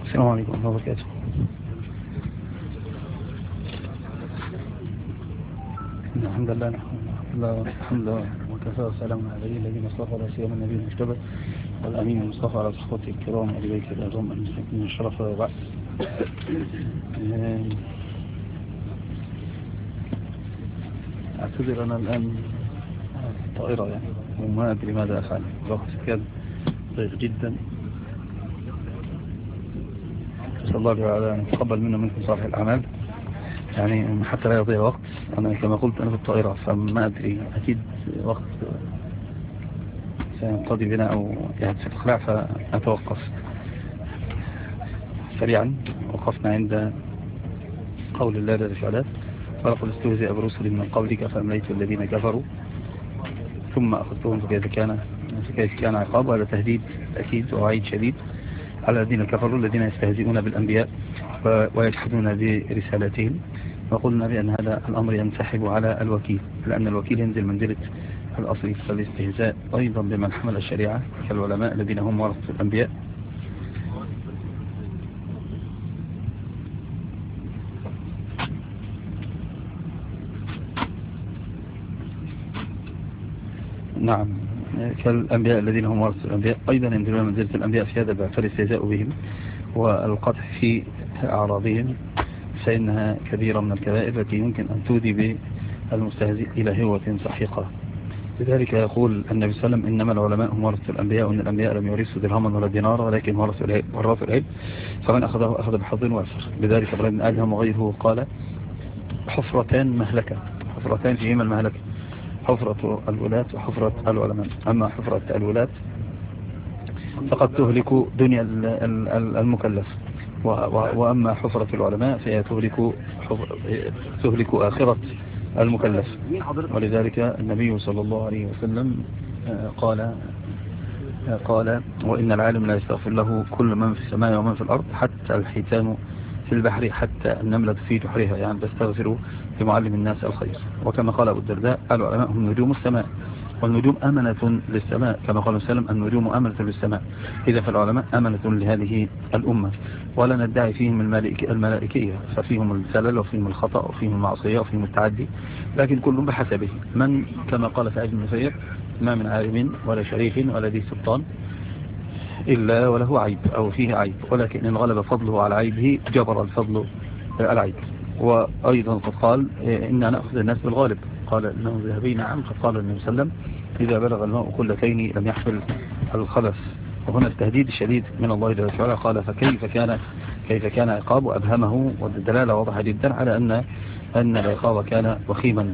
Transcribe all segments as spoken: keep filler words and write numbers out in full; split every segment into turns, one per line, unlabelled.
السلام عليكم ورحمة الله وبركاته. الحمد لله الحمد لله وكفى وسلام على الذين اصطفى على سيما النبي المجتبى والأمين المصطفى على صحبته الكرام وآل بيته الأعظم المسلمين الشرف وبعد. أعتذر أنا الآن طائرة يعني وما أدري ماذا أفعل. الوقت كان ضيق جدا. نسأل الله تعالى أن يتقبل منا منكم صالح الأعمال يعني حتى لا يضيع وقت. أنا كما قلت أنا في الطائرة فما أدري أكيد وقت سينقضي بنا أو يعني ستخلع فأتوقف سريعا. وقفنا عند قول الله جل وعلا ولقد استهزئ برسل من قبلك فأمليت الذين كفروا ثم أخذتهم فكيف كان فكيف كان عقاب. وهذا تهديد أكيد ووعيد شديد على الذين كفروا الذين يستهزئون بالأنبياء ويجحدون برسالاتهم. وقلنا بأن هذا الأمر ينسحب على الوكيل لأن الوكيل ينزل منزلة الأصل. فالاستهزاء أيضا بمن حمل الشريعة كالعلماء الذين هم ورثة الأنبياء نعم كالأنبياء الذين هم ورثة الأنبياء أيضا ينزلون منزلة الأنبياء في هذا الباب. فالاستهزاء بهم والقطع في أعراضهم فإنها كبيرة من الكبائر التي يمكن أن تودي بالمستهزئ إلى هوة سحيقة. لذلك يقول النبي صلى الله عليه وسلم إنما العلماء هم ورثة الأنبياء وإن الأنبياء لم يورثوا درهما ولا دينارا ولكن ورثوا العلم فمن أخذه أخذ بحظ وافر. لذلك ابن بن آدم وغيره قال حفرتان مهلكة حفرتان فيهما المهلكة حفرة الولاة وحفرة العلماء. أما حفرة الولاة فقد تهلك دنيا المكلف وأما حفرة العلماء فهي تهلك تهلك آخرة المكلف. ولذلك النبي صلى الله عليه وسلم قال قال وإن العالم لا يستغفر له كل من في السماء ومن في الأرض حتى الحيتان في البحر حتى النملة في جحرها يعني تستغفر لمعلم الناس الخير. وكما قال أبو الدرداء العلماء هم نجوم السماء والنجوم أمنة للسماء كما قال وسلم النجوم أمنة للسماء. إذا فالعلماء أمنة لهذه الأمة ولا ندعي فيهم الملائكية ففيهم الزلل وفيهم الخطأ وفيهم المعصية وفيهم التعدي لكن كلهم بحسبه. من كما قال سعيد بن المسيب ما من عالم ولا شريف ولا ذي سلطان إلا وله عيب أو فيه عيب ولكن إن غلب فضله على عيبه جبر الفضل العيب. وأيضا قد قال إننا نأخذ الناس بالغالب قال إنه ذهبي نعم قد قال النبي صلى الله عليه وسلم إذا بلغ الماء قلتين لم يحمل الخبث. وهنا التهديد الشديد من الله جل وعلا قال فكيف كان كيف كان عقاب وأبهمه والدلالة واضحة جدا على أن أن العقاب كان وخيما.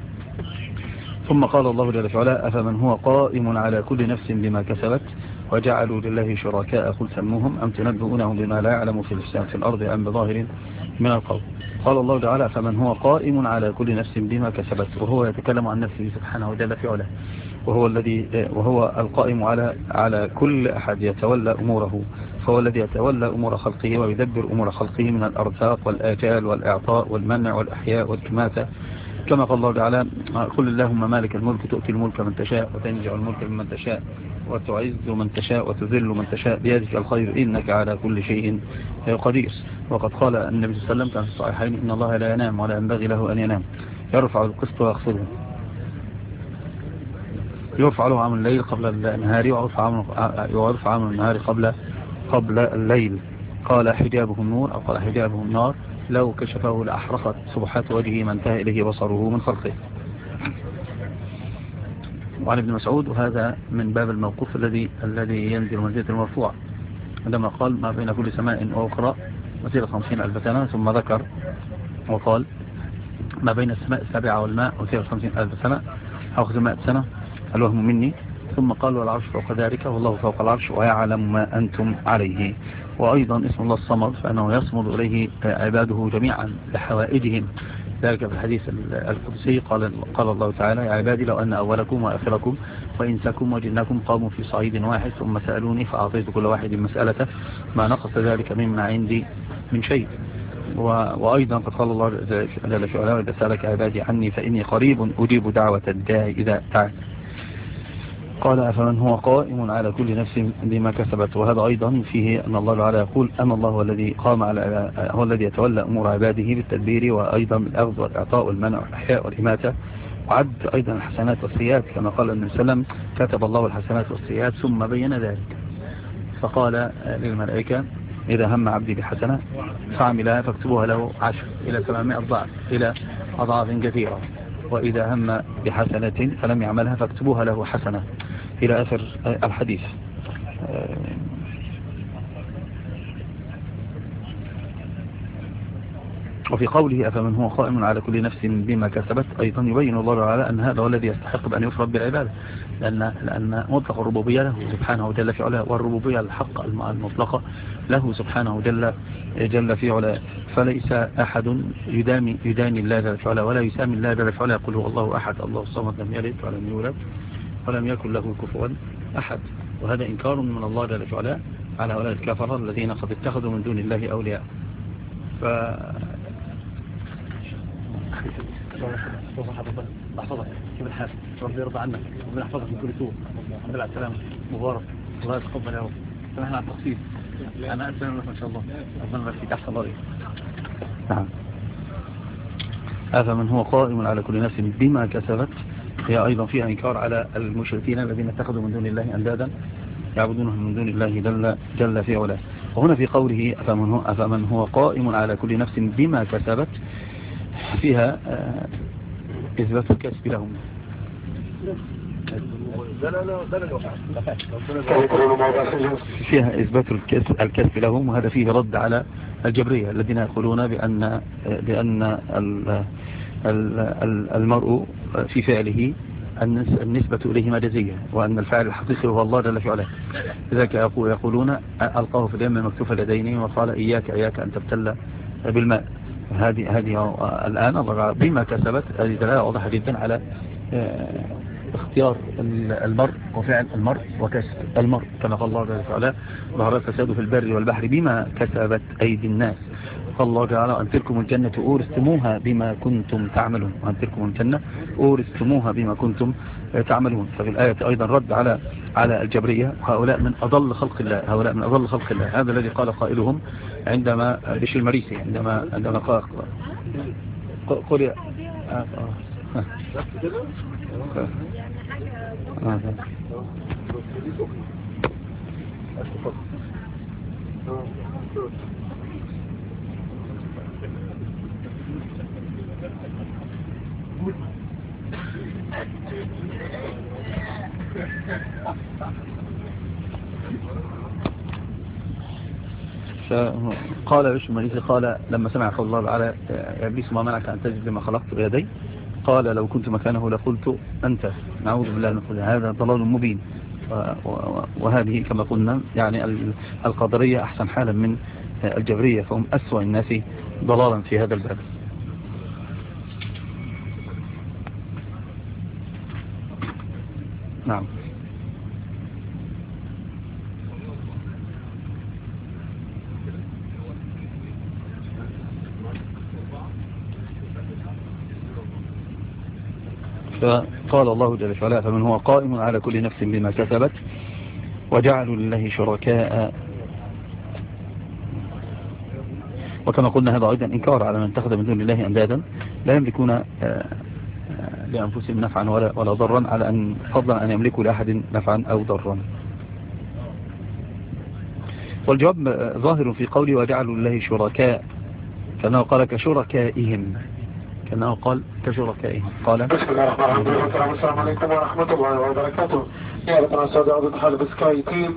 ثم قال الله جل وعلا أفمن هو قائم على كل نفس بما كسبت وجعلوا لله شركاء قل سموهم أم تنبئونهم بما لا يعلم في في الأرض أم بظاهر من القول. قال الله تعالى فمن هو قائم على كل نفس بما كسبت وهو يتكلم عن نفسه سبحانه وجل في علاه وهو الذي وهو القائم على على كل أحد يتولى أموره فهو الذي يتولى أمور خلقه ويدبر أمور خلقه من الأرزاق والآجال والإعطاء والمنع والأحياء والإماتة كما قال الله تعالى قل اللهم مالك الملك تؤتي الملك من تشاء وتنزع الملك ممن تشاء وتعز من تشاء وتذل من تشاء بيدك الخير إنك على كل شيء قدير. وقد قال النبي صلى الله عليه وسلم كان في الصحيحين إن الله لا ينام ولا ينبغي له أن ينام يرفع القسط ويخفضه يرفع له عمل الليل قبل النهار ويرفع عمل النهار قبل قبل الليل. قال حجابه النور أو قال حجابه النار لو كشفه لأحرقت سبحات وجهه ما انتهى إليه بصره من خلقه. وعن ابن مسعود وهذا من باب الموقوف الذي الذي ينزل منزلة المرفوع عندما قال ما بين كل سماء وأخرى مسيرة خمسين ألف سنة ثم ذكر وقال ما بين السماء السابعة والماء مسيرة خمسين ألف سنة أو خمسمائة سنة الوهم مني ثم قال والعرش فوق ذلك والله فوق العرش ويعلم ما أنتم عليه. وأيضا اسم الله الصمد فأنه يصمد إليه عباده جميعا لحوائجهم ذلك في الحديث القدسي قال قال الله تعالى يا عبادي لو أن أولكم وآخركم وإنسكم وجنكم قاموا في صعيد واحد ثم سألوني فأعطيت كل واحد مسألته ما نقص ذلك مما عندي من شيء. وأيضا قد قال الله جل وعلا إذا سألك عبادي عني فإني قريب أجيب دعوة الداعي إذا دعا. قال أفمن هو قائم على كل نفس بما كسبت. وهذا أيضا فيه أن الله تعالى يقول أن الله هو الذي قام على هو الذي يتولى أمور عباده بالتدبير وأيضا بالأخذ والإعطاء والمنع والإحياء والإماتة، وعد أيضا الحسنات والسيئات كما قال النبي صلى الله عليه وسلم كتب الله الحسنات والسيئات ثم بين ذلك، فقال للملائكة إذا هم عبدي بحسنة فعملها فاكتبوها له عشر إلى سبعمائة ضعف إلى أضعاف كثيرة، وإذا هم بحسنة فلم يعملها فاكتبوها له حسنة إلى آخر الحديث. وفي قوله أفمن هو قائم على كل نفس بما كسبت أيضا يبين الله تعالى أن هذا هو الذي يستحق بأن يفرد بالعبادة، لأن, لأن مطلق الربوبية له سبحانه جل في علاه، والربوبية الحق المطلقة له سبحانه جل, جل في علاه، فليس أحد يداني, يداني الله جل في علاه ولا يسامي الله جل في علاه. يقول هو الله أحد الله الصمد لم يلد ولم يولد ولم يكن له كفوا أحد، وهذا إنكار من الله جل في علاه على هؤلاء الكافرين الذين قد اتخذوا من دون الله أولياء. ف احفظك كيف الحال؟ ربي يرضى عنك، ربنا يحفظك من كل سوء، الحمد لله على السلامة، مبارك، الله يتقبل يا رب. سمحنا على التخصيص، أنا أسلم لك ما شاء الله، ربنا يبارك فيك أحسن الله. نعم. أفمن هو قائم على كل نفس بما كسبت هي أيضا فيها إنكار على المشركين الذين اتخذوا من دون الله أندادا يعبدونهم من دون الله جل, جل في علاه. وهنا في قوله أفمن هو, أفمن هو قائم على كل نفس بما كسبت فيها إثبات الكسب لهم، فيها إثبات الكسب, الكسب لهم، وهذا فيه رد على الجبرية الذين يقولون بأن, بأن المرء في فعله النسبة إليه مجازية، وأن الفاعل الحقيقي هو الله جل في علاه. لذلك يقولون ألقاه في اليم مكتوف اليدين وقال إياك إياك أن تبتل بالماء. هذه هذه الآن بما كسبت هذه دلالة واضحة جدا على اختيار المرء وفعل المرء وكسب المرء، كما قال الله تعالى ظهر الفساد في البر والبحر بما كسبت أيدي الناس. قال الله تعالى أن تلكم الجنة أورثتموها بما كنتم تعملون، وأن تلكم الجنة أورثتموها بما كنتم تعملون. ففي الآية أيضا رد على على الجبرية، هؤلاء من أضل خلق الله، هؤلاء من أضل خلق الله. هذا الذي قال قائلهم عندما بشر المريسي عندما عندما قال قل يا آه آه آه. فقال بشر المريسي قال لما سمع قول الله تعالى يا إبليس ما منعك أن تجد لما خلقت بيدي، قال لو كنت مكانه لقلت أنت. نعوذ بالله من قول هذا ضلال مبين. وهذه كما قلنا يعني القدرية أحسن حالا من الجبرية، فهم أسوأ الناس ضلالا في هذا الباب. نعم. فقال الله جل وعلا فمن هو قائم على كل نفس بما كسبت وجعلوا لله شركاء. وكما قلنا هذا أيضا إنكار على من اتخذ من دون الله أندادا لا يملكون لأنفسهم نفعا ولا, ولا ضرا، على أن فضلا أن يملكوا لأحد نفعا أو ضرا. والجواب ظاهر في قوله وجعلوا لله شركاء، كأنه قال كشركائهم، كأنه قال كشركائهم. قال
بسم الله الرحمن الرحيم. السلام عليكم ورحمة الله وبركاته. يا رب أستاذ عبد حالب سكاي تيم،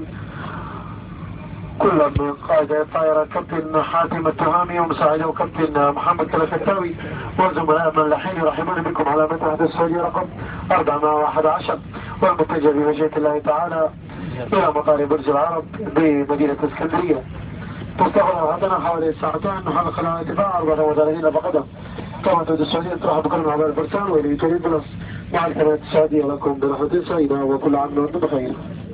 كل من قائد الطائرة كابتن حاتم التهامي ومساعده كابتن محمد كلافتاوي وزملاء من لحين يرحبون بكم على متحدة السعودية رقم أربعمائة وأحد عشر، والمتجه بمشيئة الله تعالى إلى مطار برج العرب بمدينة اسكندرية. تستغرق هذا حوالي ساعتين نحقق لها ارتفاع أربعة وثلاثين بقدم. طبعا تود السعودية ترحب بكل معبر البرسان واللي تريد بلس مع القناة السعودية لكم برحمة سعيدة وكل عام وانتم بخير.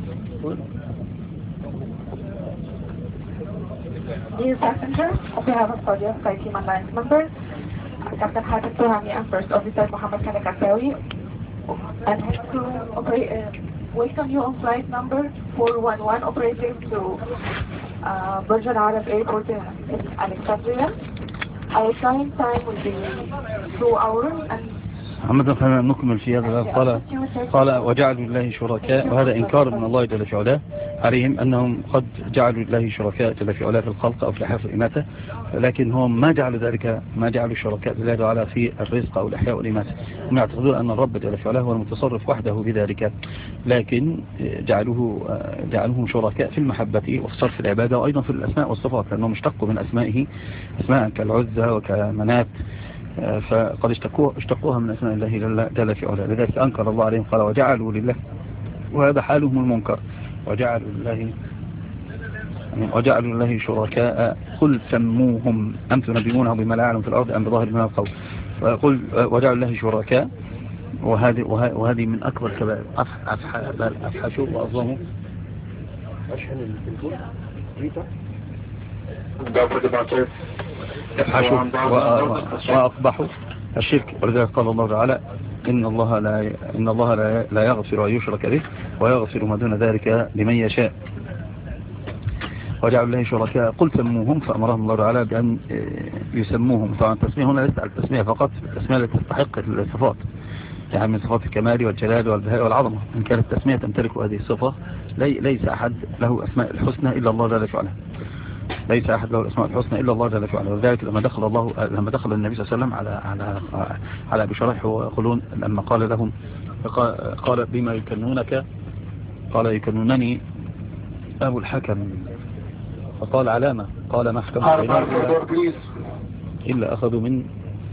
Dear passengers, on behalf of Saudi Sky Team Alliance members, Captain Hatem Touhami and First Officer Mohammed Khaled Kasawi, and to operate, uh, welcome you on flight number four one one operating to uh, Virgin Arab Airport in Alexandria. Our flying time will be two hours and
عامة خلينا نكمل في هذا. قال قال وجعلوا لله شركاء، وهذا إنكار من الله جل في علاه عليهم أنهم قد جعلوا لله شركاء جل في علاه في الخلق أو في الحياة والإماتة، لكن هم ما جعلوا ذلك، ما جعلوا شركاء لله تعالى في الرزق أو الإحياء والإماتة. هم يعتقدون أن الرب جل في علاه هو المتصرف وحده بذلك، لكن جعلوه جعلوهم شركاء في المحبة وصرف العبادة وأيضا في الأسماء والصفات، لأنهم اشتقوا من أسمائه أسماء كالعزة وكمنات، فقد اشتقوها اشتقوها من اسماء الله جل في علاه. لذلك انكر الله عليهم قال وجعلوا لله، وهذا حالهم المنكر. وجعلوا لله وجعلوا لله شركاء قل سموهم ام تنبئونه بما لا يعلم في الارض ام بظاهر من القول. فقل وجعلوا لله شركاء، وهذه وهذه من اكبر كبائر افحشوا واظلموا يفحشوا وأقبحوا الشرك. ولذلك قال الله تعالى إن الله لا إن الله لا يغفر أن يشرك به ويغفر ما دون ذلك لمن يشاء. وجعلوا الله شركاء قل سموهم، فأمرهم الله تعالى بأن يسموهم. طبعا التسمية هنا ليست على التسمية فقط، التسمية التي تستحق الصفات، يعني من صفات الكمال والجلال والبهاء والعظمة. إن كانت التسمية تمتلك هذه الصفة ليس أحد له أسماء الحسنى إلا الله جل وعلا، ليس أحد له الأسماء الحسنى إلا الله جل وعلا. ولذلك لما دخل الله لما دخل النبي صلى الله عليه وسلم على على على أبي شريح ويقولون لما قال لهم قال بما يكنونك، قال يكنونني أبو الحكم، فقال علامة، قال ما حكم إلا أخذوا من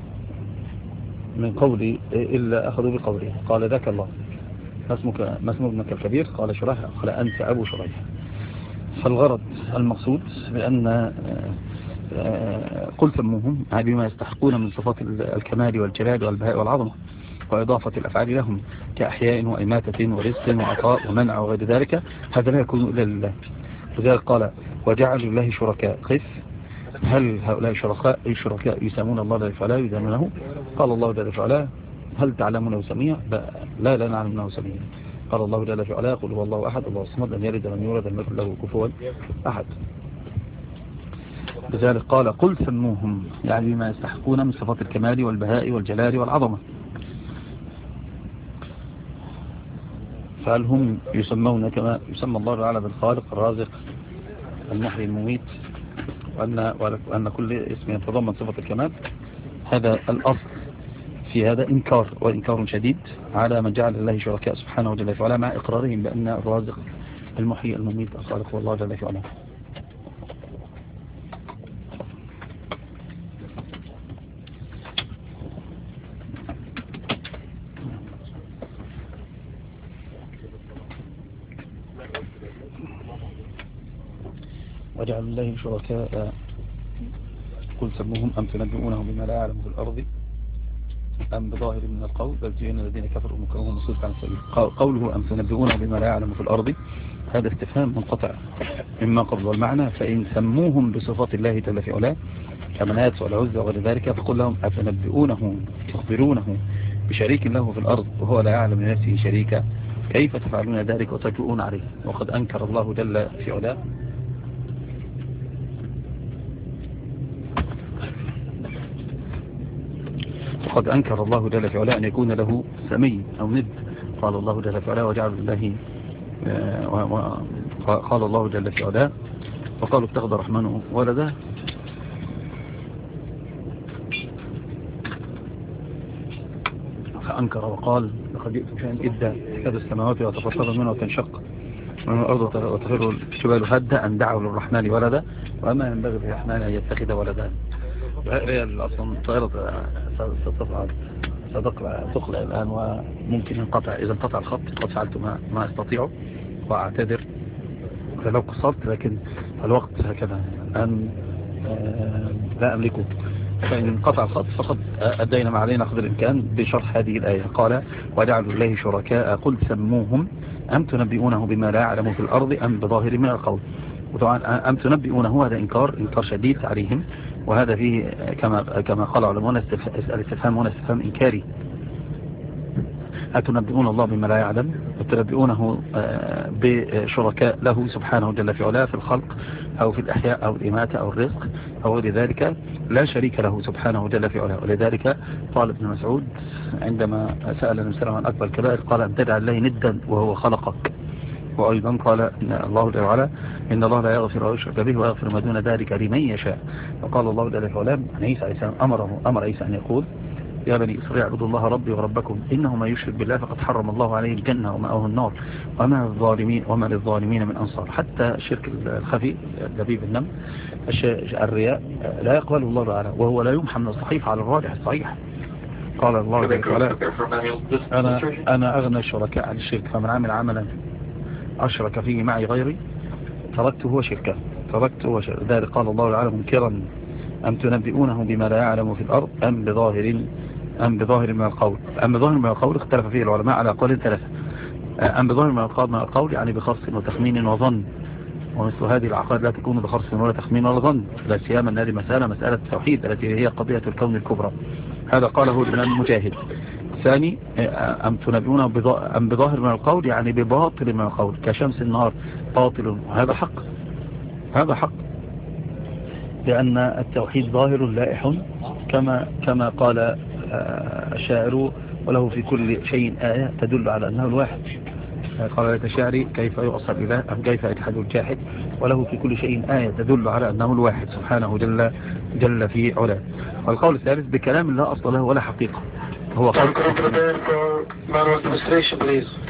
من قولي إلا أخذوا بقولي، قال ذاك الله ما اسمك ما اسم ابنك الكبير؟ قال شريح، قال أنت أبو شريح. فالغرض المقصود بأن قل سموهم بما يستحقون من صفات الكمال والجلال والبهاء والعظمة وإضافة الأفعال لهم كأحياء وإماتة ورزق وعطاء ومنع وغير ذلك، هذا لا يكون إلا لله. لذلك قال وجعلوا لله شركاء قف، هل هؤلاء شركاء الشركاء يسمون الله جل وعلا يدانونه؟ قال الله جل وعلا هل تعلمونه سميع؟ لا لا نعلم انه سميع. قال الله جل وعلا قل هو الله احد الله الصمد لم يلد ولم يولد ولم يكن له كفوا احد. لذلك قال قل سموهم، يعني بما يستحقون من صفات الكمال والبهاء والجلال والعظمه. فهل هم يسمون كما يسمى الله تعالى بالخالق الرازق المحيي المميت، وأن, وأن كل اسم يتضمن صفة الكمال؟ هذا الأصل في هذا إنكار، وإنكار شديد على من جعل الله شركاء سبحانه وجل وعلا، مع إقرارهم بأن الرازق المحيي المميت الخالق هو الله جل وعلا. وجعلوا الله شركاء قل سموهم أم تنبئونهم بما لا يعلم في الأرض أم بظاهر من القول بل زين الذين كفروا مكرهم وصدوا عن السبيل. قوله أم تنبئونهم بما لا يعلم في الأرض هذا استفهام منقطع مما قبل، والمعنى فإن سموهم بصفات الله جل في علاه كمنات والعزة وغير ذلك فقل لهم أتنبئونه تخبرونه بشريك له في الأرض وهو لا يعلم لنفسه شريكا، كيف تفعلون ذلك وتجرؤون عليه؟ وقد أنكر الله جل في علاه وقد أنكر الله جل في علاه أن يكون له سمي أو ند. قال الله جل في علاه وجعل الله قال الله جل في علاه وقالوا اتخذ الرحمن ولدا، فأنكر وقال لقد جئتم شيئا إدا تكاد السماوات وتفطر منها وتنشق من الأرض وتخر الجبال هدا أن دعوا للرحمن ولدا وما ينبغي للرحمن أن يتخذ ولدا. هي أصلا الطائرة ستطلع تقلع الآن وممكن ينقطع، إذا انقطع الخط قد فعلت ما, ما أستطيعه وأعتذر لو قصرت، لكن الوقت هكذا الآن لا أملكه. فإن انقطع الخط فقد أدينا ما علينا قدر الإمكان بشرح هذه الآية. قال وجعلوا الله شركاء قل سموهم أم تنبئونه بما لا يعلم في الأرض أم بظاهر من القول. وطبعا أم تنبئونه هذا إنكار إنكار شديد عليهم، وهذا فيه كما كما قال علماء الاستفهام هنا استفهام إنكاري، أتنبئون الله بما لا يعلم، وتنبئونه بشركاء له سبحانه جل في علاه في الخلق أو في الأحياء أو الإماتة أو الرزق أو غير ذلك، لا شريك له سبحانه جل في علاه. ولذلك قال ابن مسعود عندما سأل النبي صلى الله عليه وسلم عن أكبر الكبائر قال أن تجعل الله ندا وهو خلقك. وأيضا قال إن الله جل وعلا إن الله لا يغفر أن يشرك به ويغفر ما دون ذلك لمن يشاء. وقال الله جل في علاه عن عيسى عليه السلام أمره أمر عيسى أن يقول يا بني إسرائيل اعبدوا الله ربي وربكم إنه من يشرك بالله فقد حرم الله عليه الجنة ومأواه النار وما للظالمين وما للظالمين من أنصار. حتى الشرك الخفي دبيب النمل الرياء لا يقبله الله تعالى، وهو لا يمحى من الصحيح على الراجح الصحيح. قال الله جل وعلا أنا أنا أغنى الشركاء عن الشرك، فمن عمل عملا أشرك فيه معي غيري تركته وشركه تركته وشركه. ذلك قال الله تعالى منكرا أم تنبئونه بما لا يعلم في الأرض أم بظاهر أم بظاهر من القول. أم بظاهر من القول اختلف فيه العلماء على قول ثلاثة. أم بظاهر من القول يعني بخص وتخمين وظن، ومثل هذه العقائد لا تكون بخص ولا تخمين ولا ظن، لا سيما أن هذه مسألة مسألة التوحيد التي هي قضية الكون الكبرى. هذا قاله الإمام المجاهد. ثاني أم تنبئونه أم بظاهر من القول يعني بباطل من القول كشمس النهار باطل، وهذا حق هذا حق لأن التوحيد ظاهر لائح كما كما قال الشاعر وله في كل شيء آية تدل على أنه الواحد. قال لك الشاعري كيف يعصى الإله أم كيف يجحد الجاحد وله في كل شيء آية تدل على أنه الواحد سبحانه جل جل في علاه. والقول الثالث بكلام لا أصل له ولا حقيقة هو قول